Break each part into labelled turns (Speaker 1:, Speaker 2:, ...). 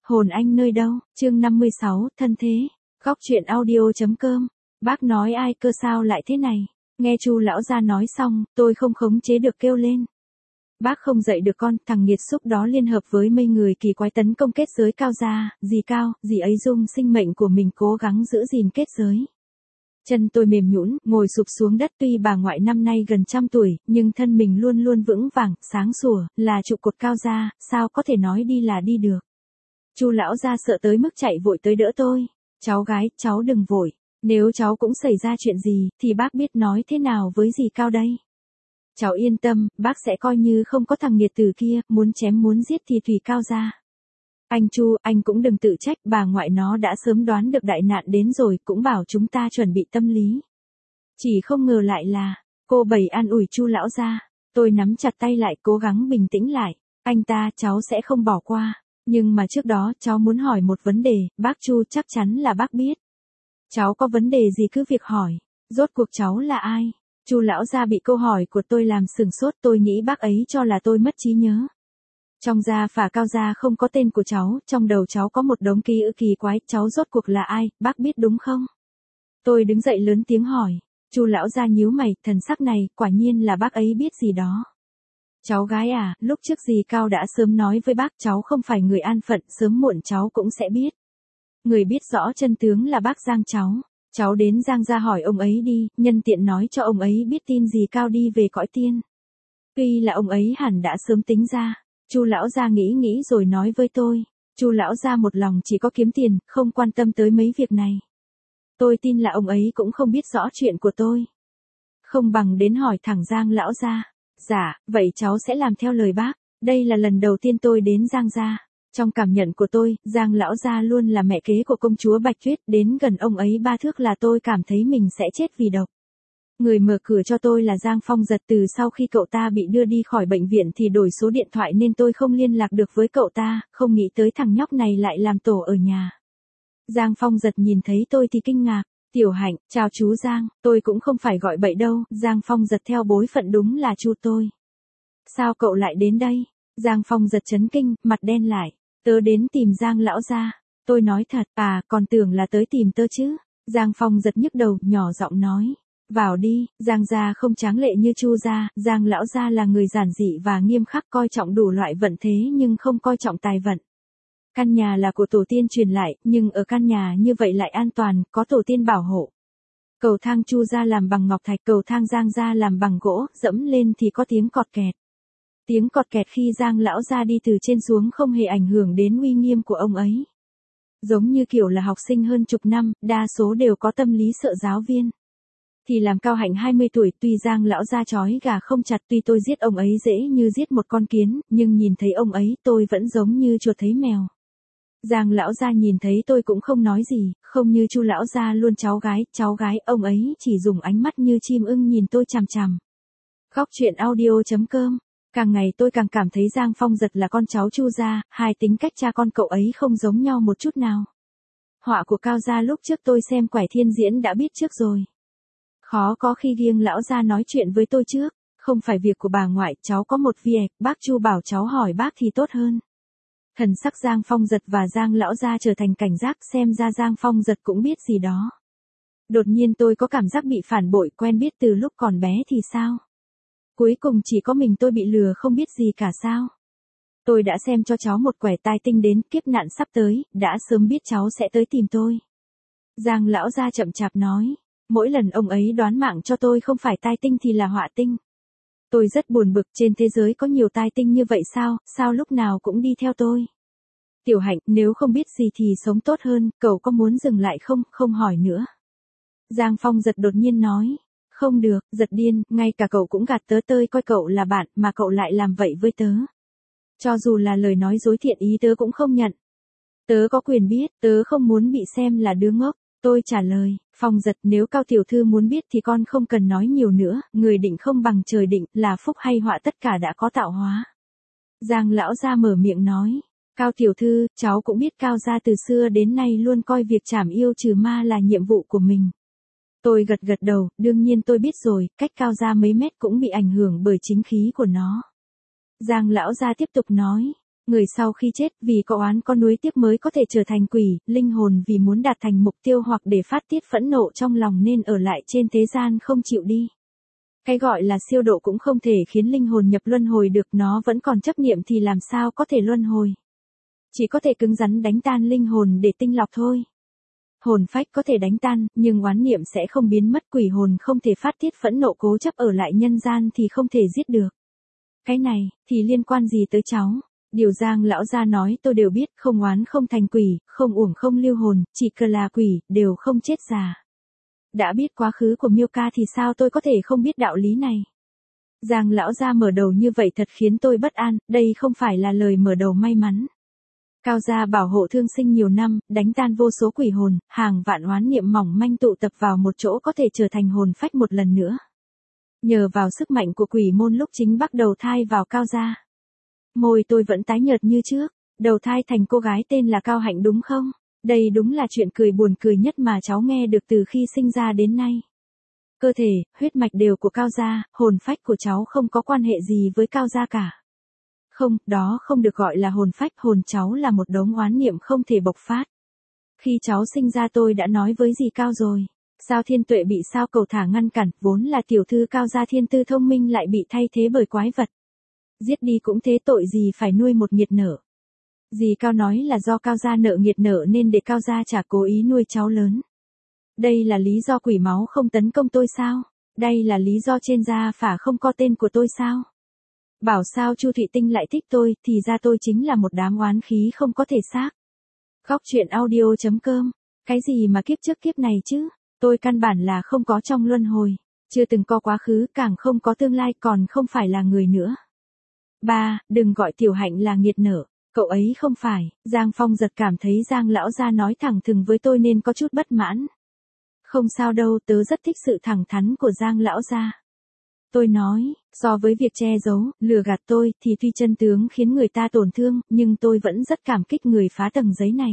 Speaker 1: Hồn anh nơi đâu, chương 56, thân thế. Góc truyện audio.com. Bác nói ai cơ sao lại thế này. Nghe Chu lão gia nói xong, tôi không khống chế được kêu lên. Bác không dạy được con, thằng nghiệt xúc đó liên hợp với mấy người kỳ quái tấn công kết giới Cao gia, dì Cao, dì ấy dùng sinh mệnh của mình cố gắng giữ gìn kết giới. Chân tôi mềm nhũn, ngồi sụp xuống đất, tuy bà ngoại năm nay gần 100 tuổi, nhưng thân mình luôn luôn vững vàng, sáng sủa, là trụ cột Cao gia, sao có thể nói đi là đi được. Chu lão gia sợ tới mức chạy vội tới đỡ tôi. Cháu gái, cháu đừng vội. Nếu cháu cũng xảy ra chuyện gì, thì bác biết nói thế nào với dì Cao đây. Cháu yên tâm, bác sẽ coi như không có thằng nghiệt tử kia, muốn chém muốn giết thì tùy Cao gia. Anh Chu, anh cũng đừng tự trách, bà ngoại nó đã sớm đoán được đại nạn đến rồi, cũng bảo chúng ta chuẩn bị tâm lý. Chỉ không ngờ lại là, cô Bảy an ủi Chu lão gia. Tôi nắm chặt tay lại, cố gắng bình tĩnh lại. Anh ta, cháu sẽ không bỏ qua. Nhưng mà trước đó, cháu muốn hỏi một vấn đề, bác Chu chắc chắn là bác biết. Cháu có vấn đề gì cứ việc hỏi. Rốt cuộc cháu là ai? Chu lão gia bị câu hỏi của tôi làm sửng sốt, tôi nghĩ bác ấy cho là tôi mất trí nhớ. Trong gia phả Cao gia không có tên của cháu, trong đầu cháu có một đống ký ức kỳ quái, cháu rốt cuộc là ai, bác biết đúng không? Tôi đứng dậy lớn tiếng hỏi. Chu lão gia nhíu mày, thần sắc này, quả nhiên là bác ấy biết gì đó. Cháu gái à, lúc trước dì Cao đã sớm nói với bác, cháu không phải người an phận, sớm muộn cháu cũng sẽ biết. Người biết rõ chân tướng là bác Giang cháu. Cháu đến Giang gia hỏi ông ấy đi, nhân tiện nói cho ông ấy biết tin dì Cao đi về cõi tiên. Tuy là ông ấy hẳn đã sớm tính ra. Chu lão gia nghĩ rồi nói với tôi. Chu lão gia một lòng chỉ có kiếm tiền, không quan tâm tới mấy việc này. Tôi tin là ông ấy cũng không biết rõ chuyện của tôi. Không bằng đến hỏi thẳng Giang lão gia. Dạ, vậy cháu sẽ làm theo lời bác. Đây là lần đầu tiên tôi đến Giang gia. Trong cảm nhận của tôi, Giang lão gia luôn là mẹ kế của công chúa Bạch Tuyết, đến gần ông ấy 3 thước là tôi cảm thấy mình sẽ chết vì độc. Người mở cửa cho tôi là Giang Phong Giật, từ sau khi cậu ta bị đưa đi khỏi bệnh viện thì đổi số điện thoại nên tôi không liên lạc được với cậu ta, không nghĩ tới thằng nhóc này lại làm tổ ở nhà. Giang Phong Giật nhìn thấy tôi thì kinh ngạc. Tiểu Hạnh, chào chú Giang, tôi cũng không phải gọi bậy đâu, Giang Phong Giật theo bối phận đúng là Chu tôi. Sao cậu lại đến đây? Giang Phong Giật chấn kinh, mặt đen lại. Tớ đến tìm Giang lão gia. Tôi nói thật, à, còn tưởng là tới tìm tớ chứ. Giang Phong Giật nhức đầu, nhỏ giọng nói. Vào đi, Giang gia không tráng lệ như Chu gia, Giang lão gia là người giản dị và nghiêm khắc, coi trọng đủ loại vận thế nhưng không coi trọng tài vận. Căn nhà là của tổ tiên truyền lại, nhưng ở căn nhà như vậy lại an toàn, có tổ tiên bảo hộ. Cầu thang Chu gia làm bằng ngọc thạch, cầu thang Giang gia làm bằng gỗ, dẫm lên thì có tiếng cọt kẹt. Tiếng cọt kẹt khi Giang lão gia đi từ trên xuống không hề ảnh hưởng đến uy nghiêm của ông ấy. Giống như kiểu là học sinh hơn chục năm, đa số đều có tâm lý sợ giáo viên. Thì làm Cao Hạnh 20 tuổi, tuy Giang lão gia trói gà không chặt, tuy tôi giết ông ấy dễ như giết một con kiến, nhưng nhìn thấy ông ấy tôi vẫn giống như chuột thấy mèo. Giang lão gia nhìn thấy tôi cũng không nói gì, không như Chu lão gia luôn cháu gái, ông ấy chỉ dùng ánh mắt như chim ưng nhìn tôi chằm chằm. Góc truyện audio.com. Càng ngày tôi càng cảm thấy Giang Phong Giật là con cháu Chu gia, hai tính cách cha con cậu ấy không giống nhau một chút nào. Họa của Cao gia lúc trước tôi xem Quải Thiên Diễn đã biết trước rồi. Khó có khi Giang lão gia nói chuyện với tôi trước, không phải việc của bà ngoại, cháu có một việc, bác Chu bảo cháu hỏi bác thì tốt hơn. Thần sắc Giang Phong Giật và Giang lão gia trở thành cảnh giác, xem ra Giang Phong Giật cũng biết gì đó. Đột nhiên tôi có cảm giác bị phản bội, quen biết từ lúc còn bé thì sao? Cuối cùng chỉ có mình tôi bị lừa không biết gì cả sao? Tôi đã xem cho cháu một quẻ tai tinh đến, kiếp nạn sắp tới, đã sớm biết cháu sẽ tới tìm tôi. Giang lão gia chậm chạp nói, mỗi lần ông ấy đoán mạng cho tôi không phải tai tinh thì là họa tinh. Tôi rất buồn bực, trên thế giới có nhiều tai tinh như vậy sao lúc nào cũng đi theo tôi. Tiểu Hạnh, nếu không biết gì thì sống tốt hơn, cậu có muốn dừng lại không hỏi nữa. Giang Phong Giật đột nhiên nói, không được, Giật điên, ngay cả cậu cũng gạt tớ, tơi coi cậu là bạn, mà cậu lại làm vậy với tớ. Cho dù là lời nói dối thiện ý tớ cũng không nhận. Tớ có quyền biết, tớ không muốn bị xem là đứa ngốc. Tôi trả lời, Phong Giật, nếu Cao tiểu thư muốn biết thì con không cần nói nhiều nữa, người định không bằng trời định, là phúc hay họa tất cả đã có tạo hóa. Giang lão gia mở miệng nói, Cao tiểu thư, cháu cũng biết Cao gia từ xưa đến nay luôn coi việc trảm yêu trừ ma là nhiệm vụ của mình. Tôi gật đầu, đương nhiên tôi biết rồi, cách Cao gia mấy mét cũng bị ảnh hưởng bởi chính khí của nó. Giang lão gia tiếp tục nói, Người sau khi chết vì có oán có nuối tiếc mới có thể trở thành quỷ, linh hồn vì muốn đạt thành mục tiêu hoặc để phát tiết phẫn nộ trong lòng nên ở lại trên thế gian không chịu đi. Cái gọi là siêu độ cũng không thể khiến linh hồn nhập luân hồi được, nó vẫn còn chấp niệm thì làm sao có thể luân hồi. Chỉ có thể cứng rắn đánh tan linh hồn để tinh lọc thôi. Hồn phách có thể đánh tan, nhưng oán niệm sẽ không biến mất, quỷ hồn không thể phát tiết phẫn nộ cố chấp ở lại nhân gian thì không thể giết được. Cái này, thì liên quan gì tới cháu? Điều Giang lão gia nói tôi đều biết, không oán không thành quỷ, không uổng không lưu hồn, chỉ cần là quỷ, đều không chết già. Đã biết quá khứ của Miêu Ca thì sao tôi có thể không biết đạo lý này? Giang lão gia mở đầu như vậy thật khiến tôi bất an, đây không phải là lời mở đầu may mắn. Cao gia bảo hộ thương sinh nhiều năm, đánh tan vô số quỷ hồn, hàng vạn oán niệm mỏng manh tụ tập vào một chỗ có thể trở thành hồn phách một lần nữa. Nhờ vào sức mạnh của quỷ môn lúc chính bắt đầu thai vào Cao gia. Môi tôi vẫn tái nhợt như trước, đầu thai thành cô gái tên là Cao Hạnh đúng không? Đây đúng là chuyện cười buồn cười nhất mà cháu nghe được từ khi sinh ra đến nay. Cơ thể, huyết mạch đều của Cao gia, hồn phách của cháu không có quan hệ gì với Cao gia cả. Không, đó không được gọi là hồn phách, hồn cháu là một đống oán niệm không thể bộc phát. Khi cháu sinh ra tôi đã nói với dì Cao rồi. Sao Thiên Tuệ bị Sao Cầu Thả ngăn cản, vốn là tiểu thư Cao gia thiên tư thông minh lại bị thay thế bởi quái vật. Giết đi cũng thế, tội gì phải nuôi một nghiệt nở. Dì Cao nói là do Cao gia nợ nghiệt nợ nên để Cao gia chả cố ý nuôi cháu lớn. Đây là lý do quỷ máu không tấn công tôi sao? Đây là lý do trên da phả không có tên của tôi sao? Bảo sao Chu Thụy Tinh lại thích tôi, thì ra tôi chính là một đám oán khí không có thể xác. Góc truyện audio.com. Cái gì mà kiếp trước kiếp này chứ? Tôi căn bản là không có trong luân hồi. Chưa từng có quá khứ, càng không có tương lai, còn không phải là người nữa. 3. Đừng gọi Tiểu Hạnh là nghiệt nở. Cậu ấy không phải. Giang Phong giật cảm thấy Giang lão gia nói thẳng thừng với tôi nên có chút bất mãn. Không sao đâu, tớ rất thích sự thẳng thắn của Giang lão gia. Tôi nói, so với việc che giấu, lừa gạt tôi, thì tuy chân tướng khiến người ta tổn thương, nhưng tôi vẫn rất cảm kích người phá tầng giấy này.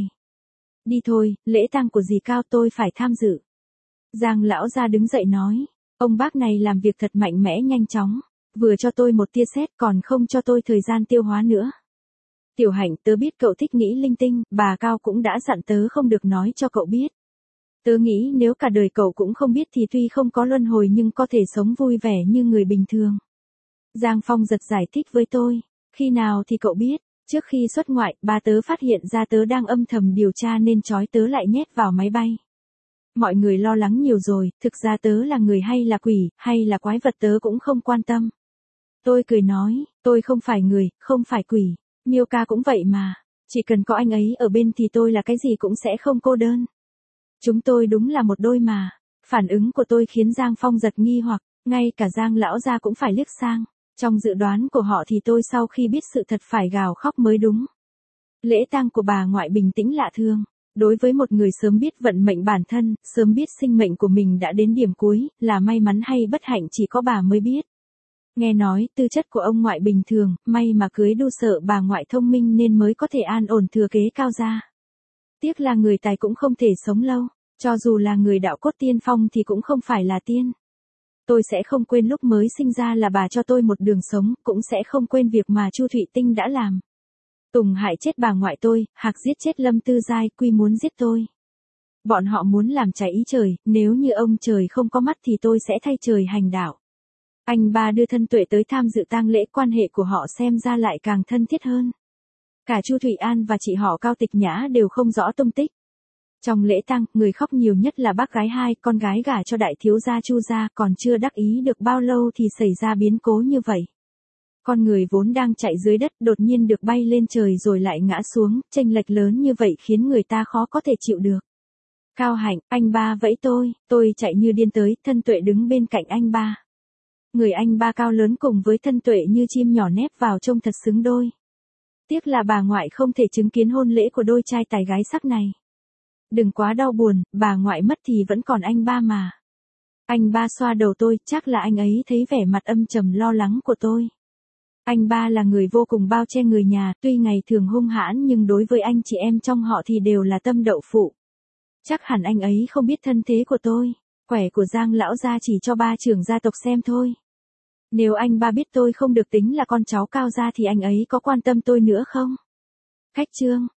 Speaker 1: Đi thôi, lễ tang của dì Cao tôi phải tham dự. Giang lão gia đứng dậy nói, ông bác này làm việc thật mạnh mẽ nhanh chóng, vừa cho tôi một tia sét còn không cho tôi thời gian tiêu hóa nữa. Tiểu Hạnh, tớ biết cậu thích nghĩ linh tinh, bà Cao cũng đã dặn tớ không được nói cho cậu biết. Tớ nghĩ nếu cả đời cậu cũng không biết thì tuy không có luân hồi nhưng có thể sống vui vẻ như người bình thường. Giang Phong giật giải thích với tôi, khi nào thì cậu biết, trước khi xuất ngoại, ba tớ phát hiện ra tớ đang âm thầm điều tra nên trói tớ lại nhét vào máy bay. Mọi người lo lắng nhiều rồi, thực ra tớ là người hay là quỷ, hay là quái vật tớ cũng không quan tâm. Tôi cười nói, tôi không phải người, không phải quỷ, Miêu Ca cũng vậy mà, chỉ cần có anh ấy ở bên thì tôi là cái gì cũng sẽ không cô đơn. Chúng tôi đúng là một đôi mà. Phản ứng của tôi khiến Giang Phong giật nghi hoặc, ngay cả Giang lão gia cũng phải liếc sang. Trong dự đoán của họ thì tôi sau khi biết sự thật phải gào khóc mới đúng. Lễ tang của bà ngoại bình tĩnh lạ thường. Đối với một người sớm biết vận mệnh bản thân, sớm biết sinh mệnh của mình đã đến điểm cuối, là may mắn hay bất hạnh chỉ có bà mới biết. Nghe nói, tư chất của ông ngoại bình thường, may mà cưới đu sợ bà ngoại thông minh nên mới có thể an ổn thừa kế Cao gia. Tiếc là người tài cũng không thể sống lâu, cho dù là người đạo cốt tiên phong thì cũng không phải là tiên. Tôi sẽ không quên lúc mới sinh ra là bà cho tôi một đường sống, cũng sẽ không quên việc mà Chu Thụy Tinh đã làm. Tùng hại chết bà ngoại tôi, Hạc giết chết Lâm Tư Giai, Quy muốn giết tôi. Bọn họ muốn làm trái ý trời, nếu như ông trời không có mắt thì tôi sẽ thay trời hành đạo. Anh ba đưa Thân Tuệ tới tham dự tang lễ, quan hệ của họ xem ra lại càng thân thiết hơn. Cả Chu Thụy An và chị họ Cao Tịch Nhã đều không rõ tung tích. Trong lễ tang, người khóc nhiều nhất là bác gái hai, con gái gả cho đại thiếu gia Chu gia, còn chưa đắc ý được bao lâu thì xảy ra biến cố như vậy. Con người vốn đang chạy dưới đất đột nhiên được bay lên trời rồi lại ngã xuống, chênh lệch lớn như vậy khiến người ta khó có thể chịu được. Cao Hạnh, anh ba vẫy tôi chạy như điên tới, Thân Tuệ đứng bên cạnh anh ba. Người anh ba cao lớn cùng với Thân Tuệ như chim nhỏ nép vào trông thật xứng đôi. Tiếc là bà ngoại không thể chứng kiến hôn lễ của đôi trai tài gái sắc này. Đừng quá đau buồn, bà ngoại mất thì vẫn còn anh ba mà. Anh ba xoa đầu tôi, chắc là anh ấy thấy vẻ mặt âm trầm lo lắng của tôi. Anh ba là người vô cùng bao che người nhà, tuy ngày thường hung hãn nhưng đối với anh chị em trong họ thì đều là tâm đậu phụ. Chắc hẳn anh ấy không biết thân thế của tôi, quẻ của Giang lão gia chỉ cho ba trưởng gia tộc xem thôi. Nếu anh ba biết tôi không được tính là con cháu Cao gia thì anh ấy có quan tâm tôi nữa không? Khách trương,